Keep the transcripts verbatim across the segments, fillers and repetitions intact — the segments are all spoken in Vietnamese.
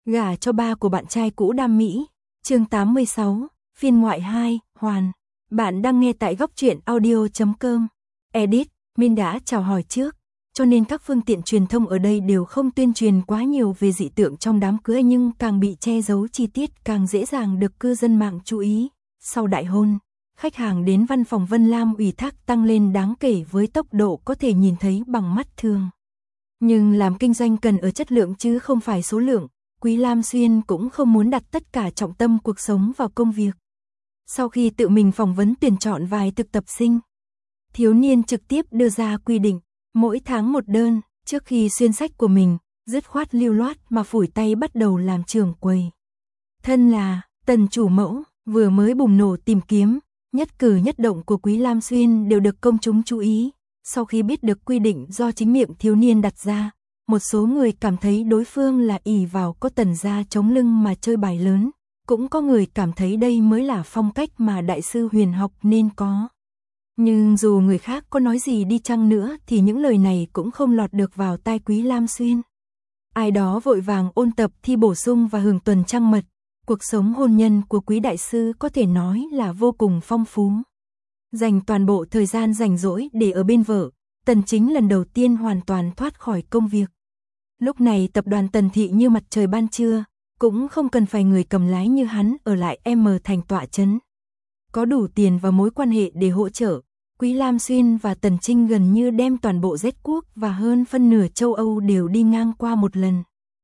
Gả cho ba của bạn trai cũ Đam Mỹ, chương tám mươi sáu, phiên ngoại hai, Hoàn. Bạn đang nghe tại góc truyện audio chấm com. Edit, Min đã chào hỏi trước, cho nên các phương tiện truyền thông ở đây đều không tuyên truyền quá nhiều về dị tượng trong đám cưới, nhưng càng bị che giấu chi tiết càng dễ dàng được cư dân mạng chú ý. Sau đại hôn, khách hàng đến văn phòng Vân Lam ủy thác tăng lên đáng kể với tốc độ có thể nhìn thấy bằng mắt thường. Nhưng làm kinh doanh cần ở chất lượng chứ không phải số lượng. Quý Lam Xuyên cũng không muốn đặt tất cả trọng tâm cuộc sống vào công việc. Sau khi tự mình phỏng vấn tuyển chọn vài thực tập sinh, thiếu niên trực tiếp đưa ra quy định, mỗi tháng một đơn, trước khi xuyên sách của mình, dứt khoát lưu loát mà phủi tay bắt đầu làm trưởng quầy. Thân là Tần chủ mẫu, vừa mới bùng nổ tìm kiếm, nhất cử nhất động của Quý Lam Xuyên đều được công chúng chú ý. Sau khi biết được quy định do chính miệng thiếu niên đặt ra, một số người cảm thấy đối phương là ỷ vào có Tần gia chống lưng mà chơi bài lớn, cũng có người cảm thấy đây mới là phong cách mà đại sư huyền học nên có. Nhưng dù người khác có nói gì đi chăng nữa thì những lời này cũng không lọt được vào tai Quý Lam Xuyên. Ai đó vội vàng ôn tập thi bổ sung và hưởng tuần trăng mật, cuộc sống hôn nhân của Quý đại sư có thể nói là vô cùng phong phú. Dành toàn bộ thời gian rảnh rỗi để ở bên vợ, Tần Chính lần đầu tiên hoàn toàn thoát khỏi công việc. Lúc này tập đoàn Tần Thị như mặt trời ban trưa, cũng không cần phải người cầm lái như hắn ở lại M thành tọa chấn. Có đủ tiền và mối quan hệ để hỗ trợ, Quý Lam Xuyên và Tần Trinh gần như đem toàn bộ Z quốc và hơn phân nửa châu Âu đều đi ngang qua một lần.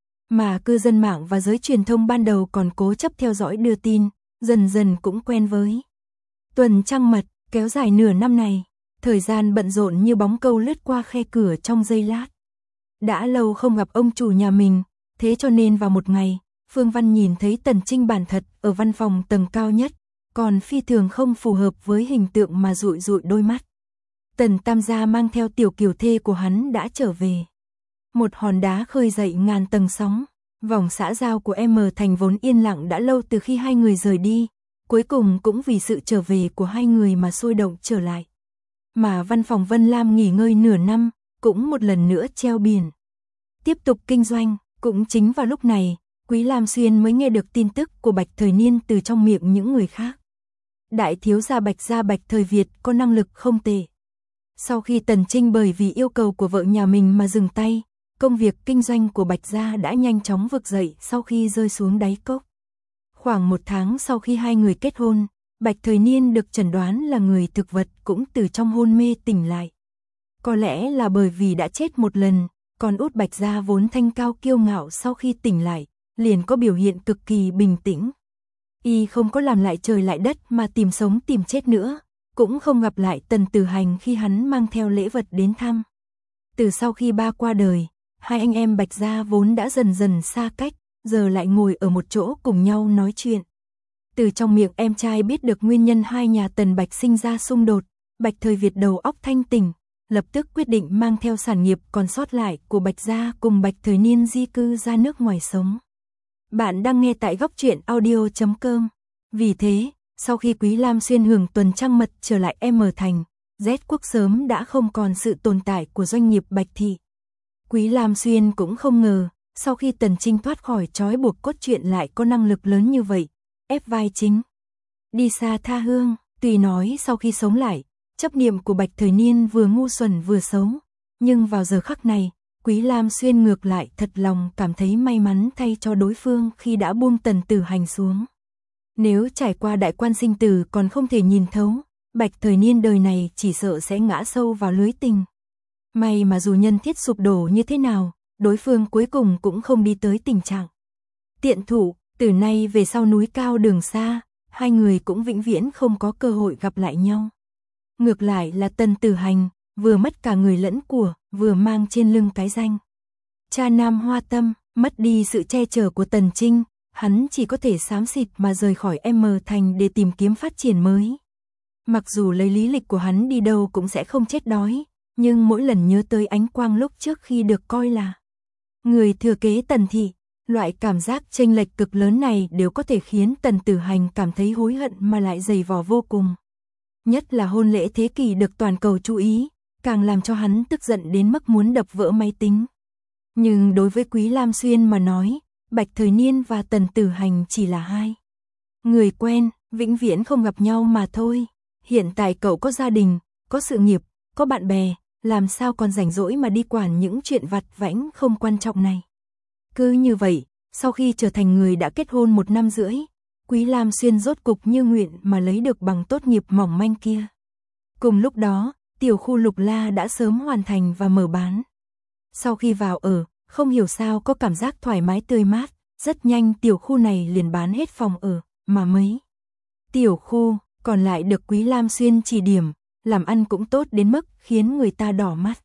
Mà cư dân mạng và giới truyền thông ban đầu còn cố chấp theo dõi đưa tin, dần dần cũng quen với tuần trăng mật kéo dài nửa năm này, thời gian bận rộn như bóng câu lướt qua khe cửa trong giây lát. Đã lâu không gặp ông chủ nhà mình, thế cho nên vào một ngày, Phương Văn nhìn thấy Tần Trinh bản thật ở văn phòng tầng cao nhất, còn phi thường không phù hợp với hình tượng mà dụi dụi đôi mắt. Tần Tam gia mang theo tiểu kiều thê của hắn đã trở về. Một hòn đá khơi dậy ngàn tầng sóng, vòng xã giao của M thành vốn yên lặng đã lâu từ khi hai người rời đi, cuối cùng cũng vì sự trở về của hai người mà sôi động trở lại. Mà văn phòng Vân Lam nghỉ ngơi nửa năm, cũng một lần nữa treo biển. Tiếp tục kinh doanh, cũng chính vào lúc này, Quý Lam Xuyên mới nghe được tin tức của Bạch Thời Niên từ trong miệng những người khác. Đại thiếu gia Bạch gia Bạch Thời Việt có năng lực không tệ. Sau khi Tần Trinh bởi vì yêu cầu của vợ nhà mình mà dừng tay, công việc kinh doanh của Bạch gia đã nhanh chóng vực dậy sau khi rơi xuống đáy cốc. Khoảng một tháng sau khi hai người kết hôn, Bạch Thời Niên được chẩn đoán là người thực vật cũng từ trong hôn mê tỉnh lại. Có lẽ là bởi vì đã chết một lần, con út Bạch gia vốn thanh cao kiêu ngạo sau khi tỉnh lại, liền có biểu hiện cực kỳ bình tĩnh. Y không có làm lại trời lại đất mà tìm sống tìm chết nữa, cũng không gặp lại Tần Tử Hành khi hắn mang theo lễ vật đến thăm. Từ sau khi ba qua đời, hai anh em Bạch gia vốn đã dần dần xa cách, giờ lại ngồi ở một chỗ cùng nhau nói chuyện. Từ trong miệng em trai biết được nguyên nhân hai nhà Tần Bạch sinh ra xung đột, Bạch Thời Việt đầu óc thanh tỉnh, lập tức quyết định mang theo sản nghiệp còn sót lại của Bạch gia cùng Bạch Thời Niên di cư ra nước ngoài sống. Bạn đang nghe tại góc truyện audio chấm com. Vì thế, sau khi Quý Lam Xuyên hưởng tuần trăng mật trở lại M thành, Z quốc sớm đã không còn sự tồn tại của doanh nghiệp Bạch Thị. Quý Lam Xuyên cũng không ngờ, sau khi Tần Trinh thoát khỏi trói buộc cốt truyện lại có năng lực lớn như vậy, ép vai chính. Đi xa tha hương, tuy nói sau khi sống lại, chấp niệm của Bạch Thời Niên vừa ngu xuẩn vừa xấu, nhưng vào giờ khắc này, Quý Lam Xuyên ngược lại thật lòng cảm thấy may mắn thay cho đối phương khi đã buông Tần Tử Hành xuống. Nếu trải qua đại quan sinh tử còn không thể nhìn thấu, Bạch Thời Niên đời này chỉ sợ sẽ ngã sâu vào lưới tình. May mà dù nhân thiết sụp đổ như thế nào, đối phương cuối cùng cũng không đi tới tình trạng tiện thủ, từ nay về sau núi cao đường xa, hai người cũng vĩnh viễn không có cơ hội gặp lại nhau. Ngược lại là Tần Tử Hành, vừa mất cả người lẫn của, vừa mang trên lưng cái danh cha nam hoa tâm, mất đi sự che chở của Tần Trinh, hắn chỉ có thể xám xịt mà rời khỏi M thành để tìm kiếm phát triển mới. Mặc dù lấy lý lịch của hắn đi đâu cũng sẽ không chết đói, nhưng mỗi lần nhớ tới Ánh Quang lúc trước khi được coi là người thừa kế Tần Thị, loại cảm giác chênh lệch cực lớn này đều có thể khiến Tần Tử Hành cảm thấy hối hận mà lại dày vò vô cùng. Nhất là hôn lễ thế kỷ được toàn cầu chú ý, càng làm cho hắn tức giận đến mức muốn đập vỡ máy tính. Nhưng đối với Quý Lam Xuyên mà nói, Bạch Thời Niên và Tần Tử Hành chỉ là hai người quen, vĩnh viễn không gặp nhau mà thôi. Hiện tại cậu có gia đình, có sự nghiệp, có bạn bè, làm sao còn rảnh rỗi mà đi quản những chuyện vặt vãnh không quan trọng này. Cứ như vậy, sau khi trở thành người đã kết hôn một năm rưỡi, Quý Lam Xuyên rốt cục như nguyện mà lấy được bằng tốt nghiệp mỏng manh kia. Cùng lúc đó, tiểu khu Lục La đã sớm hoàn thành và mở bán. Sau khi vào ở, không hiểu sao có cảm giác thoải mái tươi mát, rất nhanh tiểu khu này liền bán hết phòng ở, mà mấy tiểu khu còn lại được Quý Lam Xuyên chỉ điểm, làm ăn cũng tốt đến mức khiến người ta đỏ mắt.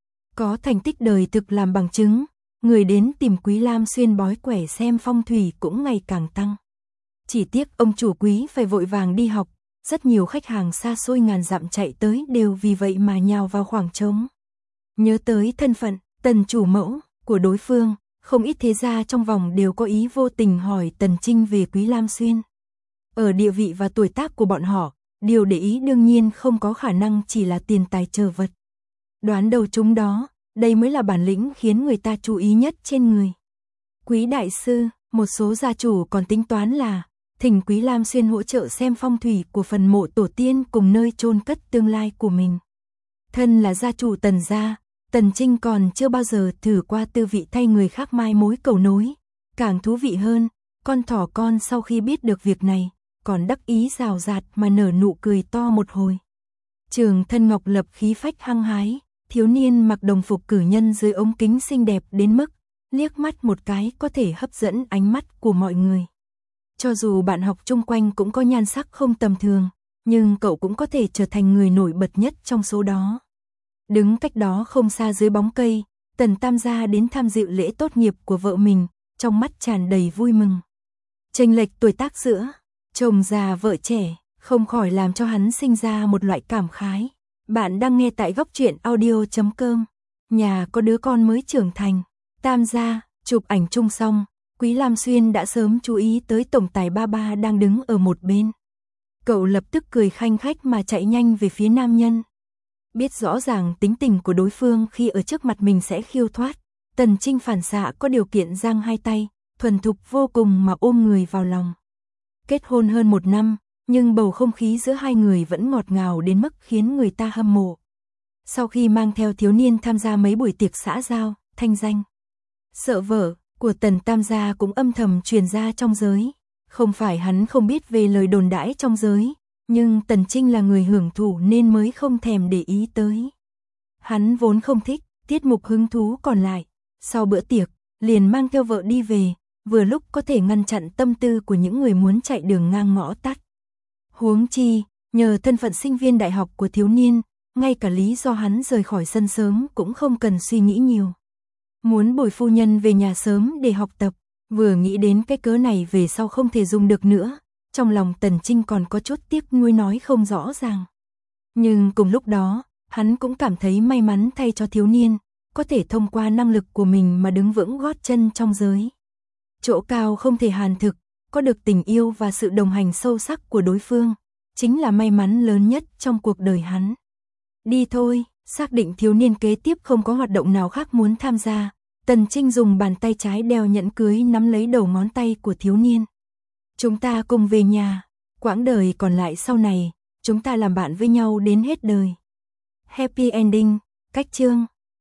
Có thành tích đời thực làm bằng chứng, người đến tìm Quý Lam Xuyên bói quẻ xem phong thủy cũng ngày càng tăng. Chỉ tiếc ông chủ Quý phải vội vàng đi học, rất nhiều khách hàng xa xôi ngàn dặm chạy tới đều vì vậy mà nhào vào khoảng trống. Nhớ tới thân phận, Tần chủ mẫu của đối phương, không ít thế gia trong vòng đều có ý vô tình hỏi Tần Trinh về Quý Lam Xuyên. Ở địa vị và tuổi tác của bọn họ, điều để ý đương nhiên không có khả năng chỉ là tiền tài trờ vật. Đoán đầu chúng đó, đây mới là bản lĩnh khiến người ta chú ý nhất trên người. Quý đại sư, một số gia chủ còn tính toán là thỉnh Quý Lam Xuyên hỗ trợ xem phong thủy của phần mộ tổ tiên cùng nơi chôn cất tương lai của mình. Thân là gia chủ Tần gia, Tần Trinh còn chưa bao giờ thử qua tư vị thay người khác mai mối cầu nối. Càng thú vị hơn, con thỏ con sau khi biết được việc này, còn đắc ý rào rạt mà nở nụ cười to một hồi. Trường Thân Ngọc Lập khí phách hăng hái, thiếu niên mặc đồng phục cử nhân dưới ống kính xinh đẹp đến mức liếc mắt một cái có thể hấp dẫn ánh mắt của mọi người. Cho dù bạn học chung quanh cũng có nhan sắc không tầm thường, nhưng cậu cũng có thể trở thành người nổi bật nhất trong số đó. Đứng cách đó không xa dưới bóng cây, Tần Tam gia đến tham dự lễ tốt nghiệp của vợ mình, trong mắt tràn đầy vui mừng. Chênh lệch tuổi tác giữa chồng già vợ trẻ, không khỏi làm cho hắn sinh ra một loại cảm khái. Bạn đang nghe tại góc truyện audio chấm com. Nhà có đứa con mới trưởng thành, Tam gia, chụp ảnh chung xong, Quý Lam Xuyên đã sớm chú ý tới tổng tài ba ba đang đứng ở một bên. Cậu lập tức cười khanh khách mà chạy nhanh về phía nam nhân. Biết rõ ràng tính tình của đối phương khi ở trước mặt mình sẽ khiêu thoát, Tần Trinh phản xạ có điều kiện giang hai tay, thuần thục vô cùng mà ôm người vào lòng. Kết hôn hơn một năm, nhưng bầu không khí giữa hai người vẫn ngọt ngào đến mức khiến người ta hâm mộ. Sau khi mang theo thiếu niên tham gia mấy buổi tiệc xã giao, thanh danh sợ vợ của Tần Tam gia cũng âm thầm truyền ra trong giới. Không phải hắn không biết về lời đồn đãi trong giới, nhưng Tần Trinh là người hưởng thụ nên mới không thèm để ý tới. Hắn vốn không thích tiết mục hứng thú còn lại, sau bữa tiệc, liền mang theo vợ đi về, vừa lúc có thể ngăn chặn tâm tư của những người muốn chạy đường ngang ngõ tắt. Huống chi, nhờ thân phận sinh viên đại học của thiếu niên, ngay cả lý do hắn rời khỏi sân sớm cũng không cần suy nghĩ nhiều. Muốn bồi phu nhân về nhà sớm để học tập, vừa nghĩ đến cái cớ này về sau không thể dùng được nữa, trong lòng Tần Trinh còn có chút tiếc nuối nói không rõ ràng. Nhưng cùng lúc đó, hắn cũng cảm thấy may mắn thay cho thiếu niên, có thể thông qua năng lực của mình mà đứng vững gót chân trong giới. Chỗ cao không thể hàn thực, có được tình yêu và sự đồng hành sâu sắc của đối phương, chính là may mắn lớn nhất trong cuộc đời hắn. Đi thôi, xác định thiếu niên kế tiếp không có hoạt động nào khác muốn tham gia, Tần Trinh dùng bàn tay trái đeo nhẫn cưới nắm lấy đầu ngón tay của thiếu niên. Chúng ta cùng về nhà, quãng đời còn lại sau này, chúng ta làm bạn với nhau đến hết đời. Happy ending, cách chương.